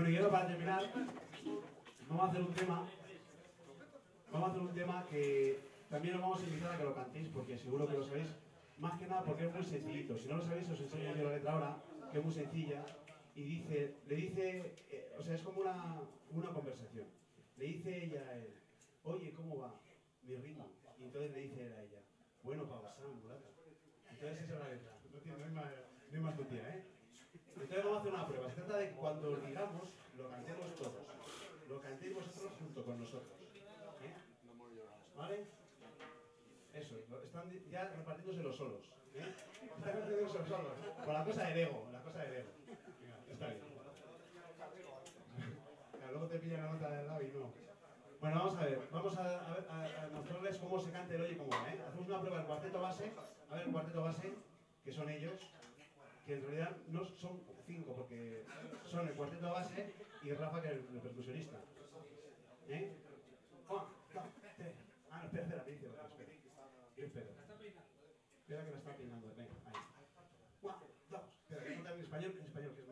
Bueno, y ahora para terminar, vamos a hacer un tema que también os vamos a invitar a que lo cantéis, porque seguro que lo sabéis, más que nada porque es muy sencillito. Si no lo sabéis, os enseño yo la letra ahora, que es muy sencilla, y le dice, o sea, es como una conversación. Le dice ella a él, oye, ¿cómo va mi ritmo? Y entonces le dice él a ella, bueno, para pasar, mulata. Entonces esa es la letra, no hay más tontería, ¿eh? Entonces vamos a hacer una prueba. Se trata de que cuando lo digamos, lo cantemos todos. Lo cantéis vosotros junto con nosotros. ¿Eh? ¿Vale? Eso, están ya repartiéndose los solos. ¿Eh? Están repartiéndose los solos. Con la cosa del ego, la cosa del ego. Venga, está bien. Claro, luego te pillan la nota del lado y no. Bueno, vamos a ver. Vamos a mostrarles cómo se canta el oye cómo va. ¿Eh? Hacemos una prueba del cuarteto base. A ver, el cuarteto base, que son ellos. Que en realidad no son 5, porque son el cuarteto base y Rafa, que es el percusionista. ¿Eh? 1, 2, 3. Ah, no, espera, te dice otra, espera. Yo espero. Espera que la está peinando. Venga, ahí. 1, 2. Espera, que no está en español, que es